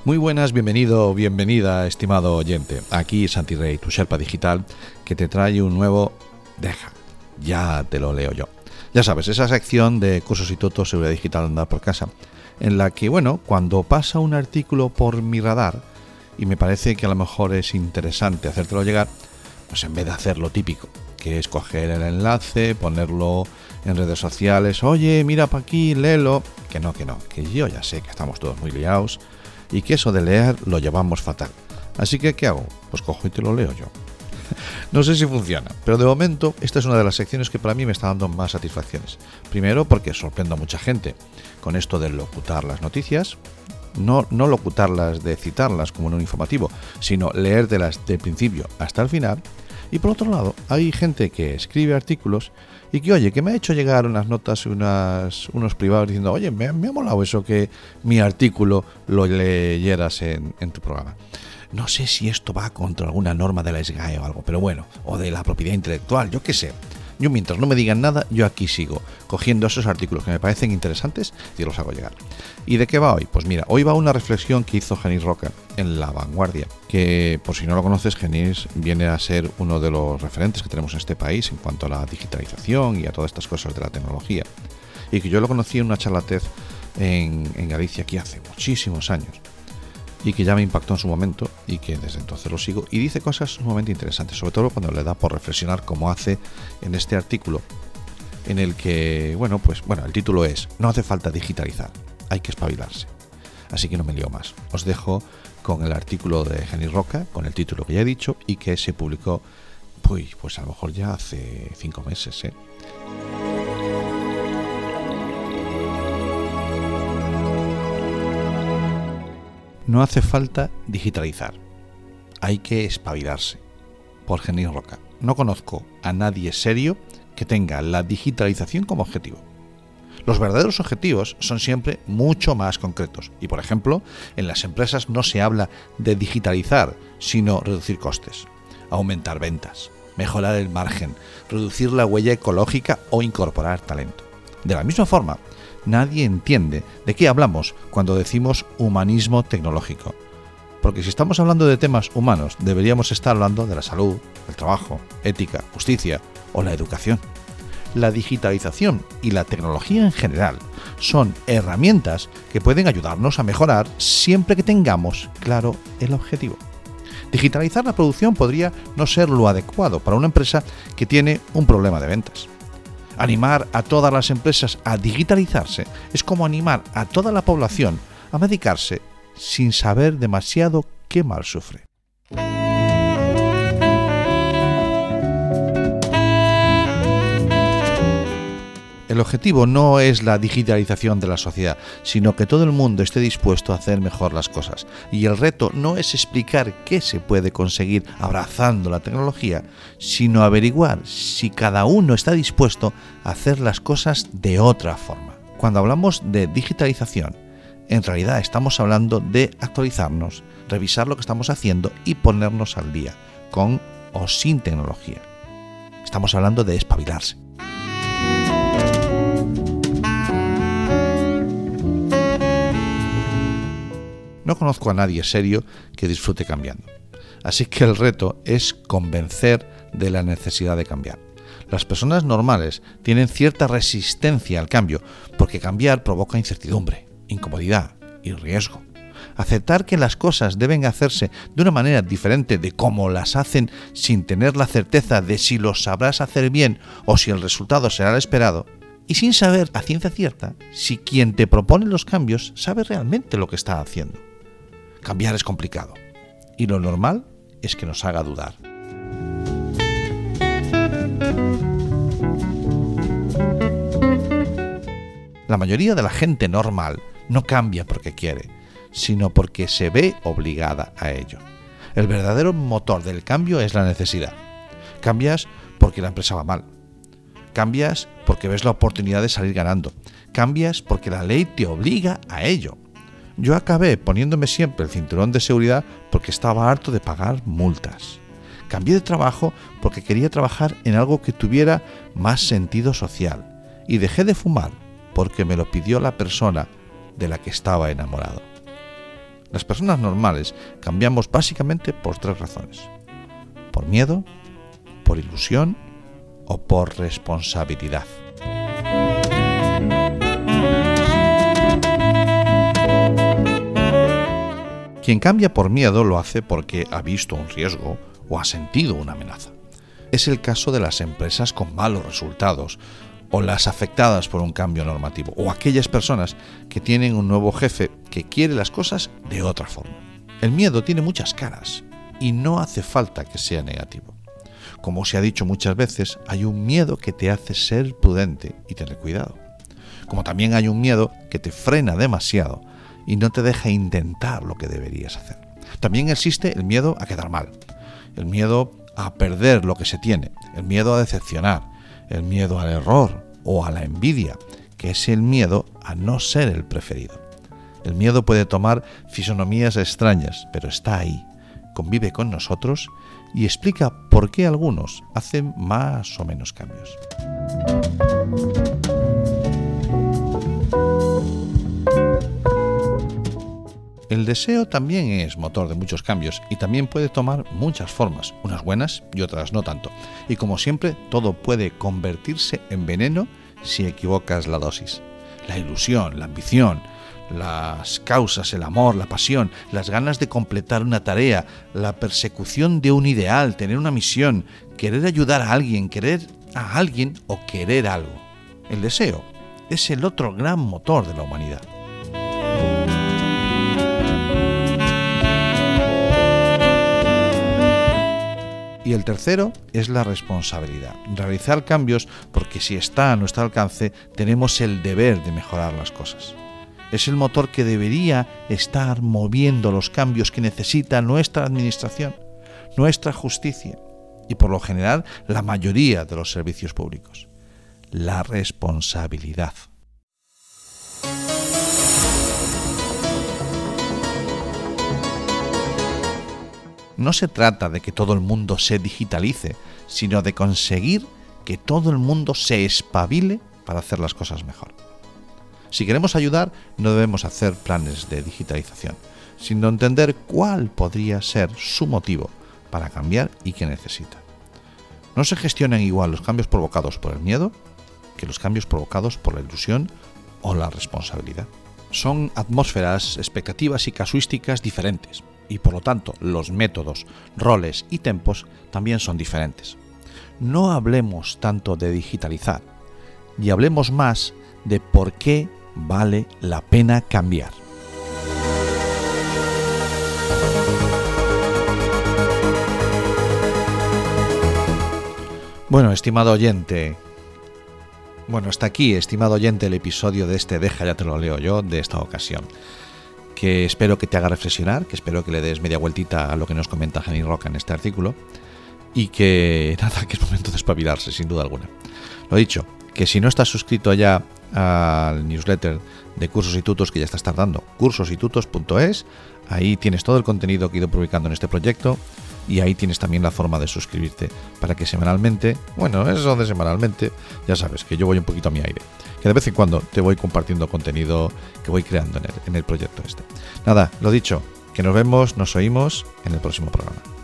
Muy buenas, bienvenido, bienvenida, estimado oyente. Aquí Santi Rey, tu Sherpa digital, que te trae un nuevo Deja, ya te lo leo yo. Ya sabes, esa sección de cursos y tutos seguridad digital andar por casa, en la que, cuando pasa un artículo por mi radar y me parece que a lo mejor es interesante hacértelo llegar, pues en vez de hacer lo típico, que es coger el enlace, ponerlo en redes sociales, oye, mira para aquí, léelo, que yo ya sé que estamos todos muy liados y que eso de leer lo llevamos fatal. Así que, ¿qué hago? Pues cojo y te lo leo yo. No sé si funciona, pero de momento esta es una de las secciones que para mí me está dando más satisfacciones. Primero porque sorprendo a mucha gente con esto de locutar las noticias, no locutarlas de citarlas como en un informativo, sino leértelas de principio hasta el final. Y por otro lado, hay gente que escribe artículos y que me ha hecho llegar unas notas y unos privados diciendo, oye, me ha molado eso que mi artículo lo leyeras en tu programa. No sé si esto va contra alguna norma de la SGAE o algo, pero o de la propiedad intelectual, yo qué sé. Yo mientras no me digan nada, yo aquí sigo cogiendo esos artículos que me parecen interesantes y los hago llegar. ¿Y de qué va hoy? Pues mira, hoy va una reflexión que hizo Genís Roca en La Vanguardia, que por si no lo conoces, Genís viene a ser uno de los referentes que tenemos en este país en cuanto a la digitalización y a todas estas cosas de la tecnología. Y que yo lo conocí en una charla TED en Galicia aquí hace muchísimos años. Y que ya me impactó en su momento y que desde entonces lo sigo y dice cosas sumamente interesantes, sobre todo cuando le da por reflexionar como hace en este artículo en el que, el título es No hace falta digitalizar, hay que espabilarse. Así que no me lío más, os dejo con el artículo de Genís Roca, con el título que ya he dicho y que se publicó, pues a lo mejor ya hace 5 meses, No hace falta digitalizar, hay que espabilarse. Por Genís Roca. No conozco a nadie serio que tenga la digitalización como objetivo. Los verdaderos objetivos son siempre mucho más concretos y, por ejemplo, en las empresas no se habla de digitalizar, sino reducir costes, aumentar ventas, mejorar el margen, reducir la huella ecológica o incorporar talento. De la misma forma, nadie entiende de qué hablamos cuando decimos humanismo tecnológico. Porque si estamos hablando de temas humanos, deberíamos estar hablando de la salud, el trabajo, ética, justicia o la educación. La digitalización y la tecnología en general son herramientas que pueden ayudarnos a mejorar siempre que tengamos claro el objetivo. Digitalizar la producción podría no ser lo adecuado para una empresa que tiene un problema de ventas. Animar a todas las empresas a digitalizarse es como animar a toda la población a medicarse sin saber demasiado qué mal sufre. El objetivo no es la digitalización de la sociedad, sino que todo el mundo esté dispuesto a hacer mejor las cosas. Y el reto no es explicar qué se puede conseguir abrazando la tecnología, sino averiguar si cada uno está dispuesto a hacer las cosas de otra forma. Cuando hablamos de digitalización, en realidad estamos hablando de actualizarnos, revisar lo que estamos haciendo y ponernos al día, con o sin tecnología. Estamos hablando de espabilarse. No conozco a nadie serio que disfrute cambiando. Así que el reto es convencer de la necesidad de cambiar. Las personas normales tienen cierta resistencia al cambio, porque cambiar provoca incertidumbre, incomodidad y riesgo. Aceptar que las cosas deben hacerse de una manera diferente de cómo las hacen sin tener la certeza de si lo sabrás hacer bien o si el resultado será el esperado, y sin saber a ciencia cierta si quien te propone los cambios sabe realmente lo que está haciendo. Cambiar es complicado, y lo normal es que nos haga dudar. La mayoría de la gente normal no cambia porque quiere, sino porque se ve obligada a ello. El verdadero motor del cambio es la necesidad. Cambias porque la empresa va mal. Cambias porque ves la oportunidad de salir ganando. Cambias porque la ley te obliga a ello. Yo acabé poniéndome siempre el cinturón de seguridad porque estaba harto de pagar multas. Cambié de trabajo porque quería trabajar en algo que tuviera más sentido social. Y dejé de fumar porque me lo pidió la persona de la que estaba enamorado. Las personas normales cambiamos básicamente por 3 razones: por miedo, por ilusión o por responsabilidad. Quien cambia por miedo lo hace porque ha visto un riesgo o ha sentido una amenaza. Es el caso de las empresas con malos resultados, o las afectadas por un cambio normativo, o aquellas personas que tienen un nuevo jefe que quiere las cosas de otra forma. El miedo tiene muchas caras y no hace falta que sea negativo. Como se ha dicho muchas veces, hay un miedo que te hace ser prudente y tener cuidado. Como también hay un miedo que te frena demasiado y no te deja intentar lo que deberías hacer. También existe el miedo a quedar mal, el miedo a perder lo que se tiene, el miedo a decepcionar, el miedo al error o a la envidia, que es el miedo a no ser el preferido. El miedo puede tomar fisonomías extrañas, pero está ahí, convive con nosotros y explica por qué algunos hacen más o menos cambios. El deseo también es motor de muchos cambios y también puede tomar muchas formas, unas buenas y otras no tanto. Y como siempre, todo puede convertirse en veneno si equivocas la dosis. La ilusión, la ambición, las causas, el amor, la pasión, las ganas de completar una tarea, la persecución de un ideal, tener una misión, querer ayudar a alguien o querer algo. El deseo es el otro gran motor de la humanidad. Y el tercero es la responsabilidad. Realizar cambios porque si está a nuestro alcance, tenemos el deber de mejorar las cosas. Es el motor que debería estar moviendo los cambios que necesita nuestra administración, nuestra justicia y por lo general la mayoría de los servicios públicos. La responsabilidad. No se trata de que todo el mundo se digitalice, sino de conseguir que todo el mundo se espabile para hacer las cosas mejor. Si queremos ayudar, no debemos hacer planes de digitalización, sino entender cuál podría ser su motivo para cambiar y qué necesita. No se gestionan igual los cambios provocados por el miedo que los cambios provocados por la ilusión o la responsabilidad. Son atmósferas, expectativas y casuísticas diferentes. Y por lo tanto los métodos, roles y tempos también son diferentes. No hablemos tanto de digitalizar y hablemos más de por qué vale la pena cambiar. Bueno, estimado oyente, hasta aquí, estimado oyente, el episodio de este Deja, ya te lo leo yo, de esta ocasión. Que espero que te haga reflexionar, que espero que le des media vueltita a lo que nos comenta Jenny Roca en este artículo y que nada, que es momento de espabilarse, sin duda alguna. Lo dicho, que si no estás suscrito ya al newsletter de Cursos y Tutos, que ya estás tardando, cursosytutos.es, ahí tienes todo el contenido que he ido publicando en este proyecto y ahí tienes también la forma de suscribirte para que semanalmente, eso de semanalmente, ya sabes que yo voy un poquito a mi aire, que de vez en cuando te voy compartiendo contenido que voy creando en el proyecto este. Nada, lo dicho, que nos vemos, nos oímos en el próximo programa.